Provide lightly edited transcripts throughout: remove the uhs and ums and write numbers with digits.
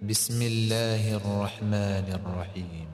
بسم الله الرحمن الرحيم.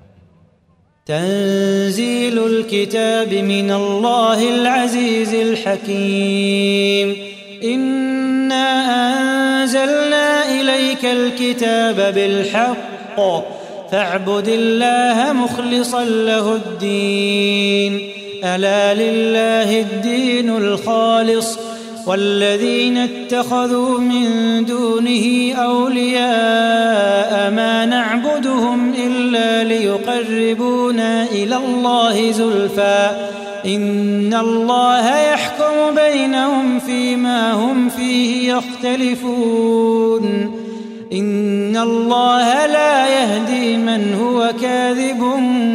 تنزيل الكتاب من الله العزيز الحكيم. إنا أنزلنا إليك الكتاب بالحق فاعبد الله مخلصا له الدين. ألا لله الدين الخالص والذين اتخذوا من دونه أولياء ما نعبدهم إلا ليقربونا إلى الله زلفى إن الله يحكم بينهم فيما هم فيه يختلفون. إن الله لا يهدي من هو كاذب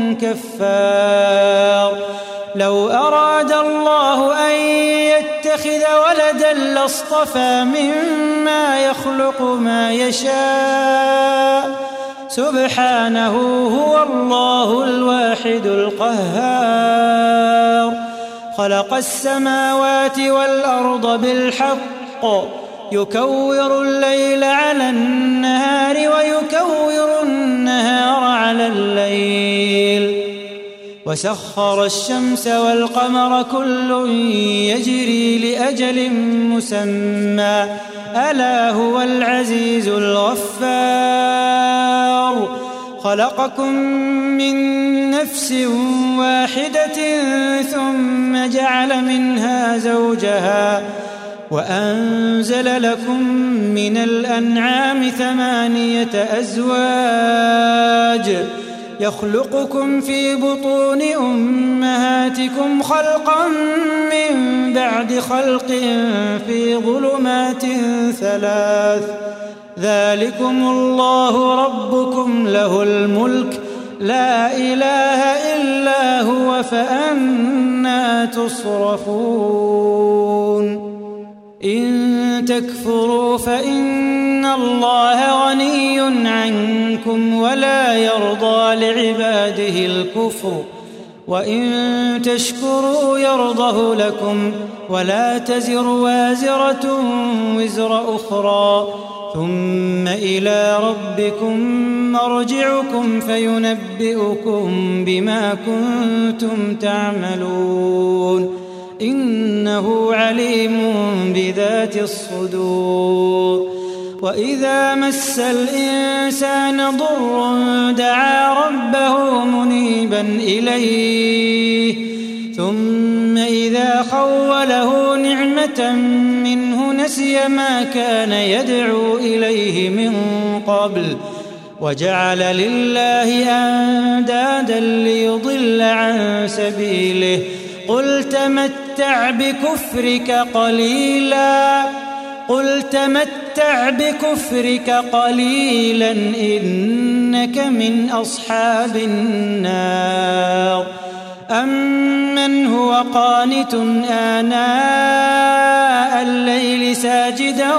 كفار. لو أراد الله أن يتخذ ولدا لاصطفى مما يخلق ما يشاء سبحانه هو الله الواحد القهار. خلق السماوات والأرض بالحق يكور الليل على النهار ويكور النهار على الليل وسخر الشمس والقمر كل يجري لأجل مسمى ألا هو العزيز الغفار. خلقكم من نفس واحدة ثم جعل منها زوجها وأنزل لكم من الأنعام 8 أزواج يخلقكم في بطون أمهاتكم خلقا من بعد خلق في ظلمات 3 ذلكم الله ربكم له الملك لا إله إلا هو فأنى تصرفون. إن تكفروا فإن الله غني عنكم ولا يرضى لعباده الكفر وإن تشكروا يرضه لكم ولا تزر وازرة وزر أخرى ثم إلى ربكم مرجعكم فينبئكم بما كنتم تعملون إنه عليم بذات الصدور. وإذا مس الإنسان ضر دعا ربه منيبا إليه ثم إذا خوله نعمة منه نسي ما كان يدعو إليه من قبل وجعل لله أندادا ليضل عن سبيله قل تمتع بكفرك قليلا إنك من أصحاب النار. أمن هو قانت آناء الليل ساجدا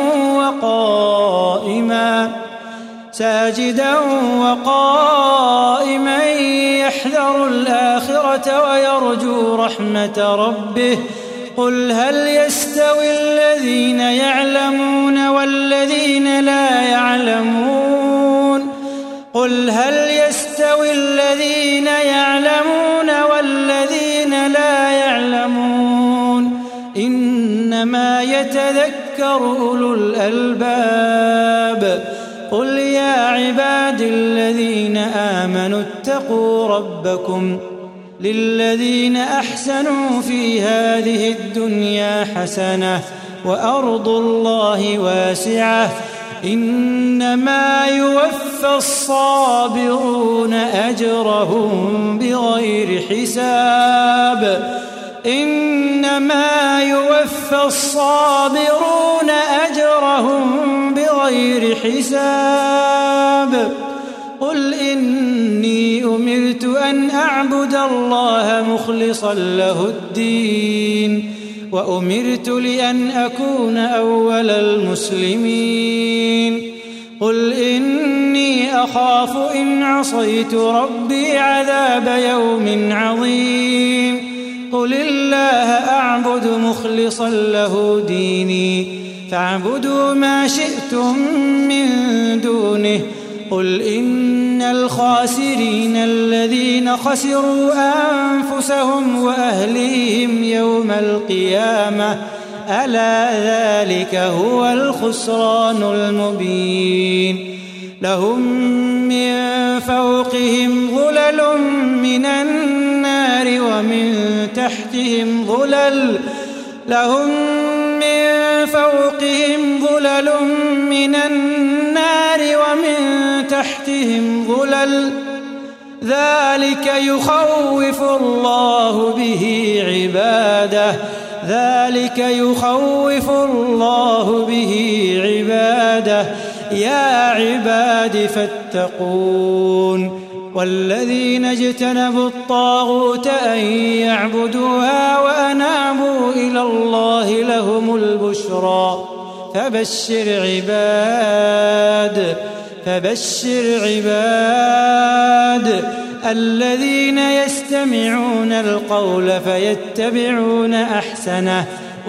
وقائما يحذر الآخرة ويرجو رحمة ربه قل هل يستوي الذين يعلمون والذين لا يعلمون إنما يتذكر أولو الألباب. قل يا عباد الذين آمنوا اتقوا ربكم للذين أحسنوا في هذه الدنيا حسنة وأرض الله واسعة إنما يوفى الصابرون أجرهم بغير حساب. قل إني أمرت أن أعبد الله مخلصا له الدين وأمرت لأن أكون أول المسلمين. قل إني أخاف إن عصيت ربي عذاب يوم عظيم. قل الله أعبد مخلصا له ديني فاعبدوا ما شئتم من دونه قل إن الخاسرين الذين خسروا أنفسهم وأهليهم يوم القيامة ألا ذلك هو الخسران المبين لهم من فوقهم ظلل من النار ومن تحتهم ظلل ذلك يخوف الله به عباده يا عباد فاتقون والذين اجتنبوا الطاغوت أن يعبدوها وأنابوا إلى الله لهم البشرى فبشر عباد الذين يستمعون القول فيتبعون أحسنه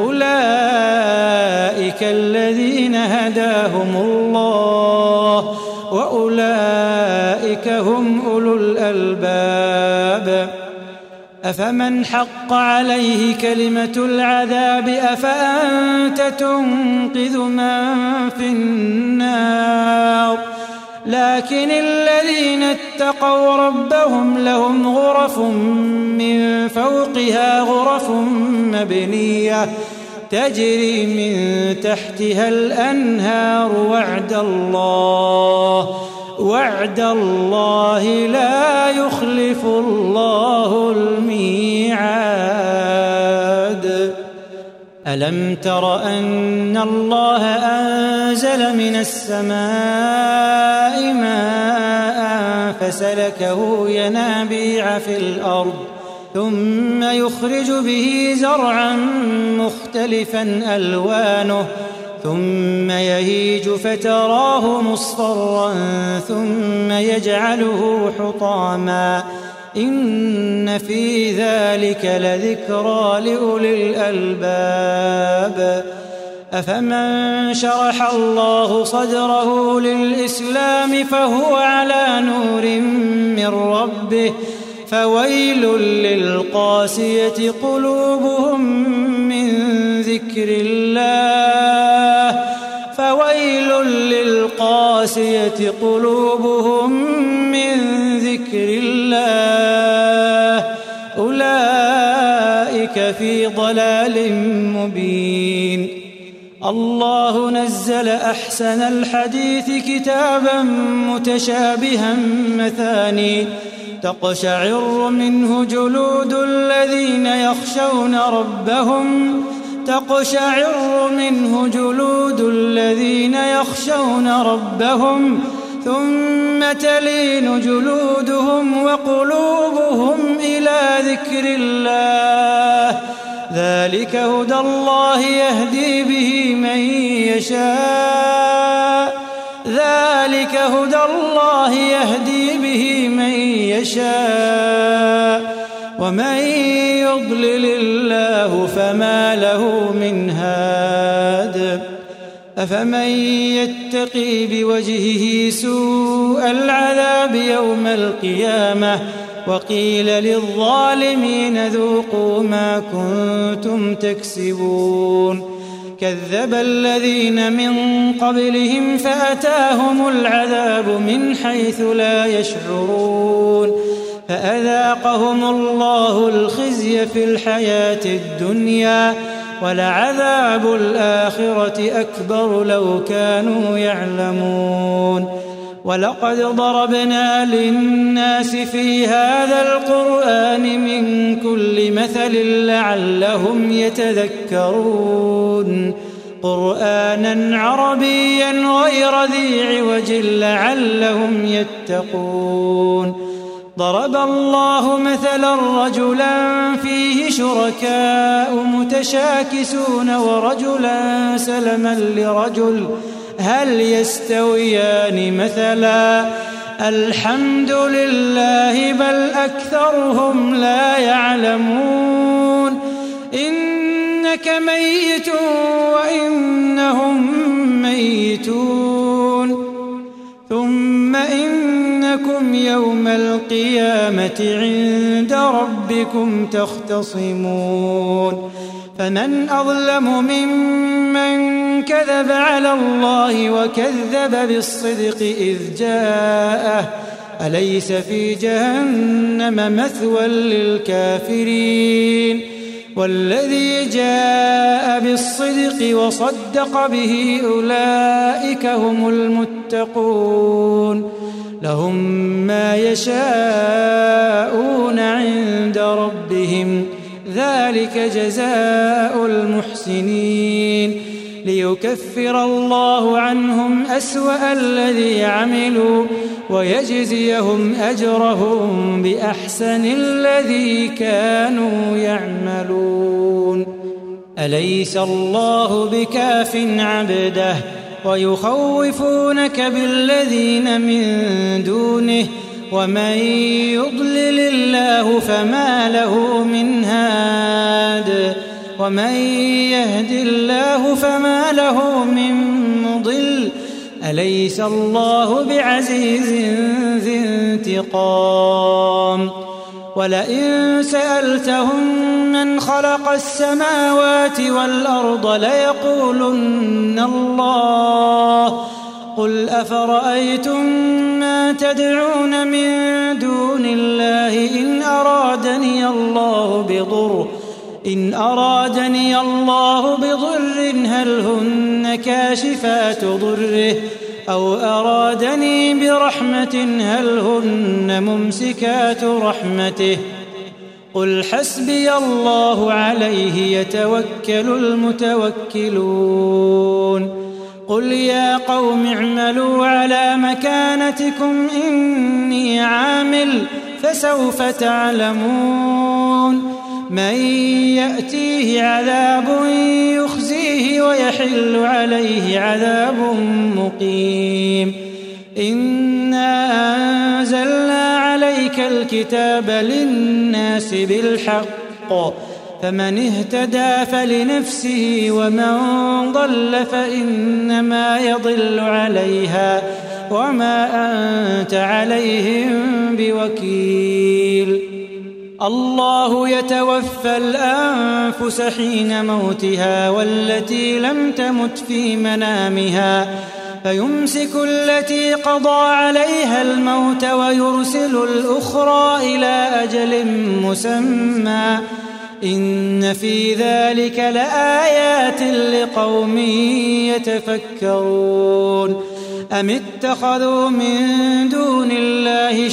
أولئك الذين هداهم الله وأولئك هم أولو الألباب أفمن حق عليه كلمة العذاب أفأنت تنقذ من في النار لكن الذين اتقوا ربهم لهم غرف من فوقها غرف مبنية تجري من تحتها الأنهار وعد الله لا يخلف الله الميعاد ألم تر أن الله أنزل من السماء ماء فسلكه ينابيع في الأرض ثم يخرج به زرعا مختلفا ألوانه ثم يهيج فتراه مصفرا ثم يجعله حطاما إن في ذلك لذكرى لأولي الألباب أفمن شرح الله صدره للإسلام فهو على نور من ربه فويل للقاسية قلوبهم من ذكر الله أولئك في ضلال مبين الله نزل أحسن الحديث كتابا متشابها مثاني تقشعر منه جلود الذين يخشون ربهم ثم تلين جلودهم وقلوبهم إلى ذكر الله ذلك هدى الله يهدي به من يشاء ومن يضلل الله فما له من هاد أفمن يتقي بوجهه سوء العذاب يوم القيامة وقيل للظالمين ذوقوا ما كنتم تكسبون كذب الذين من قبلهم فأتاهم العذاب من حيث لا يشعرون فأذاقهم الله الخزي في الحياة الدنيا ولعذاب الآخرة أكبر لو كانوا يعلمون ولقد ضربنا للناس في هذا القرآن من كل مثل لعلهم يتذكرون قرآنا عربيا غير ذي عوج لعلهم يتقون ضرب الله مثلا رجلا فيه شركاء متشاكسون ورجلا سلما لرجل هل يستويان مثلا الحمد لله بل أكثرهم لا يعلمون إنك ميت وإنهم ميتون ثم إنكم يوم القيامة عند ربكم تختصمون فمن أظلم ممن كذب على الله وكذب بالصدق إذ جاءه أليس في جهنم مثوى للكافرين والذي جاء بالصدق وصدق به أولئك هم المتقون لهم ما يشاءون عند ربهم ذلك جزاء المحسنين ليكفر الله عنهم أسوأ الذي عملوا ويجزيهم أجرهم بأحسن الذي كانوا يعملون أليس الله بكاف عبده ويخوفونك بالذين من دونه ومن يضلل الله فما له من هاد ومن يهد الله فما له من مضل أليس الله بعزيز ذي انتقام ولئن سألتهم من خلق السماوات والأرض ليقولن الله قل أفرأيتم ما تدعون من دون الله إن أرادني الله بضر هل هن كاشفات ضره أو أرادني برحمة هل هن ممسكات رحمته قل حسبي الله عليه يتوكل المتوكلون قل يا قوم اعملوا على مكانتكم إني عامل فسوف تعلمون من يأتيه عذاب يخزيه ويحل عليه عذاب مقيم إنا أنزلنا عليك الكتاب للناس بالحق فمن اهتدى فلنفسه ومن ضل فإنما يضل عليها وما أنت عليهم بوكيل الله يتوفى الأنفس حين موتها والتي لم تمت في منامها فيمسك التي قضى عليها الموت ويرسل الأخرى إلى أجل مسمى إن في ذلك لآيات لقوم يتفكرون أم اتخذوا من دون الله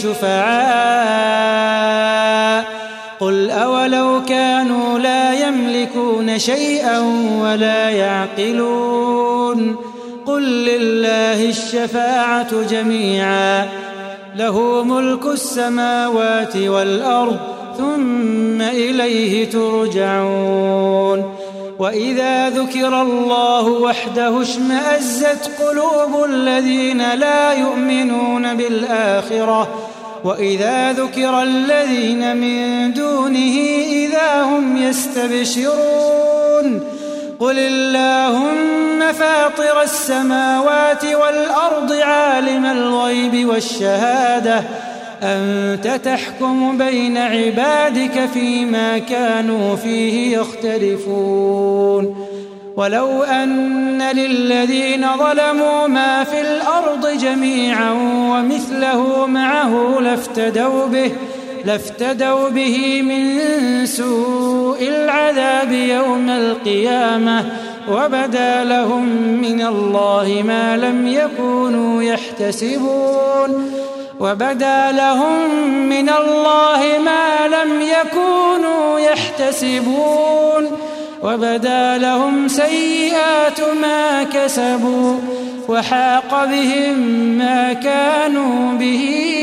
شفعاء قل أولو كانوا لا يملكون شيئا ولا يعقلون قل لله الشفاعة جميعا له ملك السماوات والأرض ثم إليه ترجعون وإذا ذكر الله وحده اشمأزت قلوب الذين لا يؤمنون بالآخرة وإذا ذكر الذين من دونه إذا هم يستبشرون قل اللهم فاطر السماوات والأرض عالم الغيب والشهادة أنت تحكم بين عبادك فيما كانوا فيه يختلفون ولو أن للذين ظلموا ما في الأرض جميعا ومثله معه لافتدوا به من سوء العذاب يوم القيامة وبدا لهم من الله ما لم يكونوا يحتسبون وبدا لهم سيئات ما كسبوا وحاق بهم ما كانوا به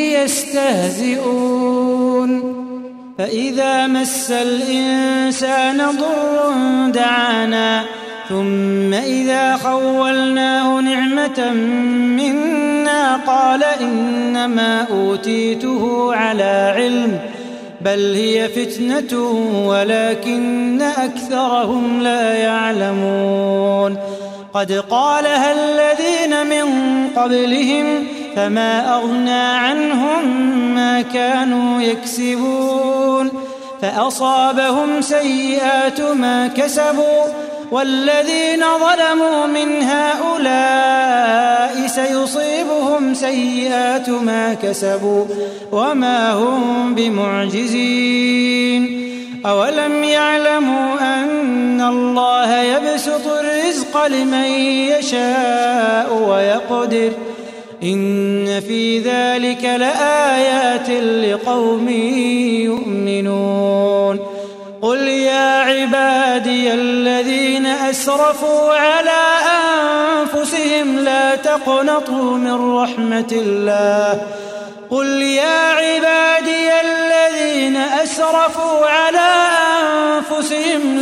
يستهزئون فإذا مس الإنسان ضر دعانا ثم إذا خولناه نعمة منا قال إنما أوتيته على علم بل هي فتنة ولكن أكثرهم لا يعلمون قد قالها الذين من قبلهم فما أغنى عنهم ما كانوا يكسبون فأصابهم سيئات ما كسبوا والذين ظلموا من هؤلاء سيصيبهم سيئات ما كسبوا وما هم بمعجزين أولم يعلموا أن الله يبسط الرزق لمن يشاء ويقدر إن في ذلك لآيات لقوم يؤمنون قل يا عبادي الذين أسرفوا على أنفسهم لا تقنطوا من رحمة الله قل يا عبادي الذين أسرفوا على أنفسهم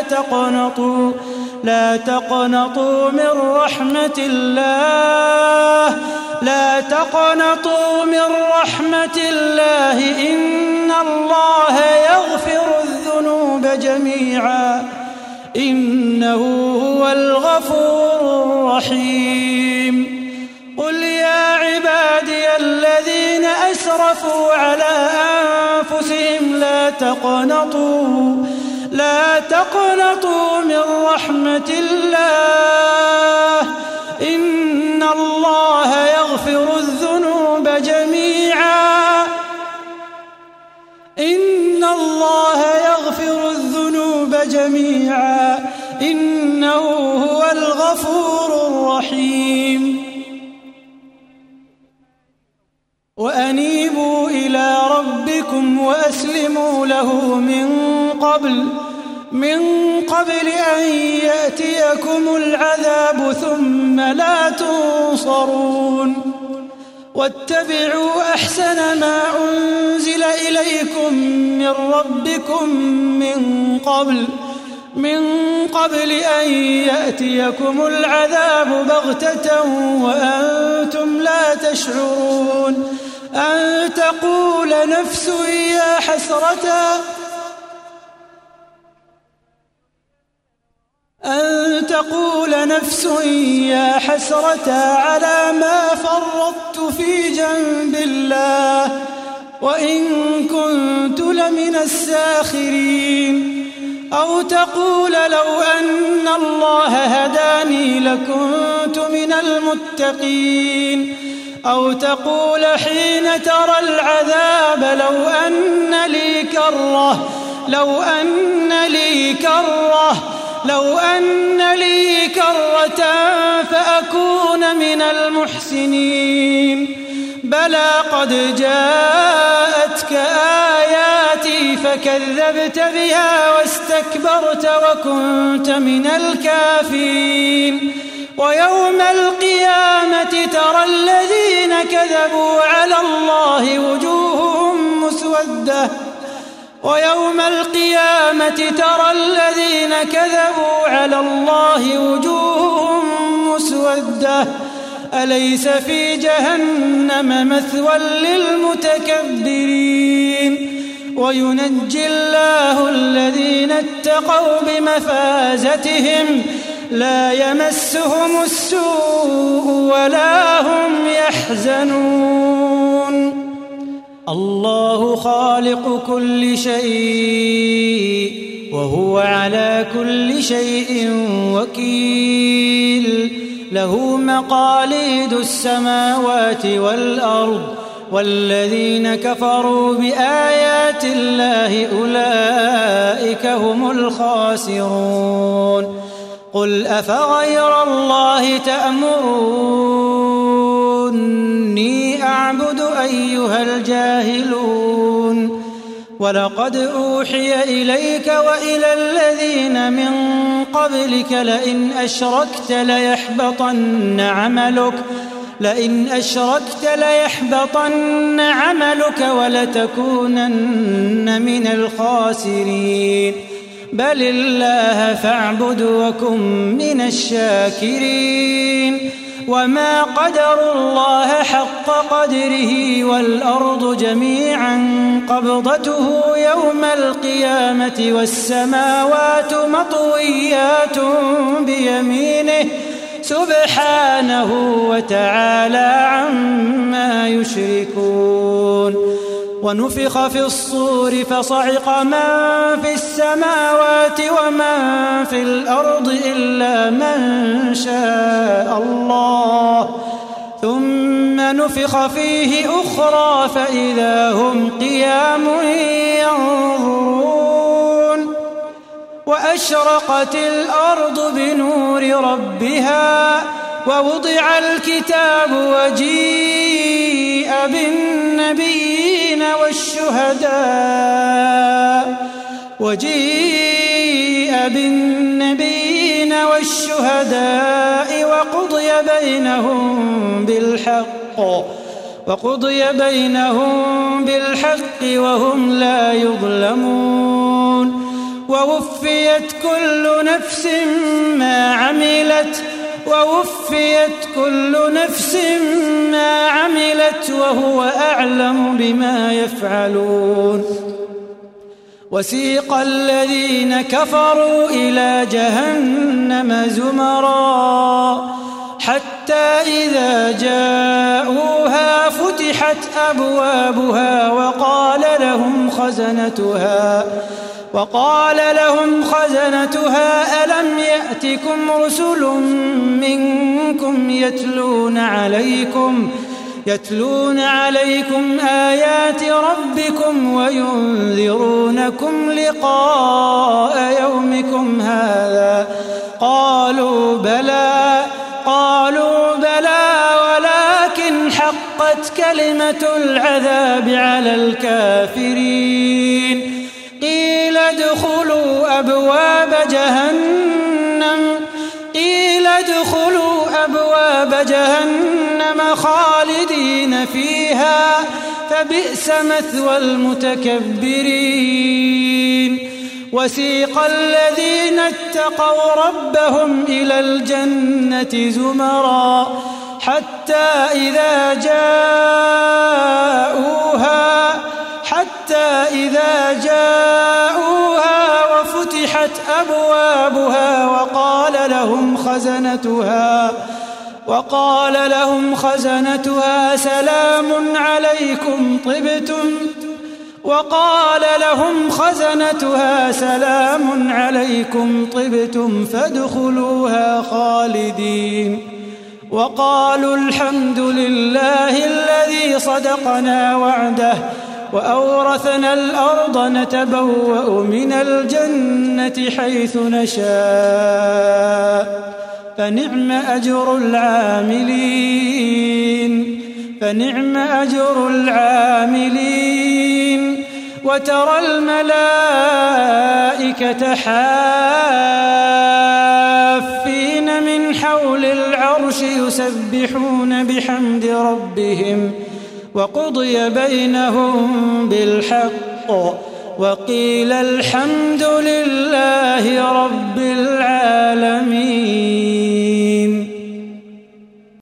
لا تقنطوا من رحمة الله لا تقنطوا من رحمة الله إن الله يغفر الذنوب جميعا إنه هو الغفور الرحيم قل يا عبادي الذين أسرفوا على أنفسهم لا تقنطوا من رحمة الله إن الله يغفر الذنوب جميعا إنه هو الغفور الرحيم وأنيبوا إلى ربكم وأسلموا له من قبل أن يأتيكم العذاب ثم لا تنصرون واتبعوا أحسن ما أنزل إليكم من ربكم من قبل أن يأتيكم العذاب بغتة وأنتم لا تشعرون أن تقول نفس يا حسرة على ما فرطت في جنب الله وإن كنت لمن الساخرين أو تقول لو أن الله هداني لكنت من المتقين أو تقول حين ترى العذاب لو أن لي كرة فأكون من المحسنين بلى قد جاءتك آياتي فكذبت بها واستكبرت وكنت من الكافرين ويوم القيامة ترى الذين كذبوا على الله وجوههم مسودة أليس في جهنم مثوى للمتكبرين وينجي الله الذين اتقوا بمفازتهم لا يمسهم السوء ولا هم يحزنون الله خالق كل شيء وهو على كل شيء وكيل له مقاليد السماوات والأرض والذين كفروا بآيات الله أولئك هم الخاسرون قل أفغير الله تأمروني أعبد أيها الجاهلون ولقد أوحي إليك وإلى الذين من قبلك لئن أشركت ليحبطن عملك ولتكونن من الخاسرين بل الله فاعبد وكن من الشاكرين وما قدروا الله حق قدره والأرض جميعا قبضته يوم القيامة والسماوات مطويات بيمينه سبحانه وتعالى عما يشركون. ونفخ في الصور فصعق من في السماوات ومن في الأرض إلا من شاء الله، ثم نفخ فيه أخرى فإذا هم قيام ينظرون. وأشرقت الأرض بنور ربها ووضع الكتاب وجيء بالنبيين والشهداء وقضي بينهم بالحق وهم لا يظلمون. ووفيت كل نفس ما عملت وهو أعلم بما يفعلون. وسيق الذين كفروا إلى جهنم زمرا حتى إذا جاءوها فتحت أبوابها وقال لهم خزنتها ألم يأتكم رسل منكم يتلون عليكم آيات ربكم وينذرونكم لقاء يومكم هذا؟ قالوا بلى ولكن حقت كلمة العذاب على الكافرين. قيل ادخلوا أبواب جهنم خالدين فيها فبئس مثوى المتكبرين. وسيق الذين اتقوا ربهم إلى الجنة زمرا حتى إذا جاءوها وفتحت أبوابها وقال لهم خزنتها سلام عليكم طبتم فادخلوها خالدين. وقالوا الحمد لله الذي صدقنا وعده وأورثنا الأرض نتبوأ من الجنة حيث نشاء فنعم أجر العاملين. وترى الملائكة حافين من حول العرش يسبحون بحمد ربهم وقضي بينهم بالحق وقيل الحمد لله رب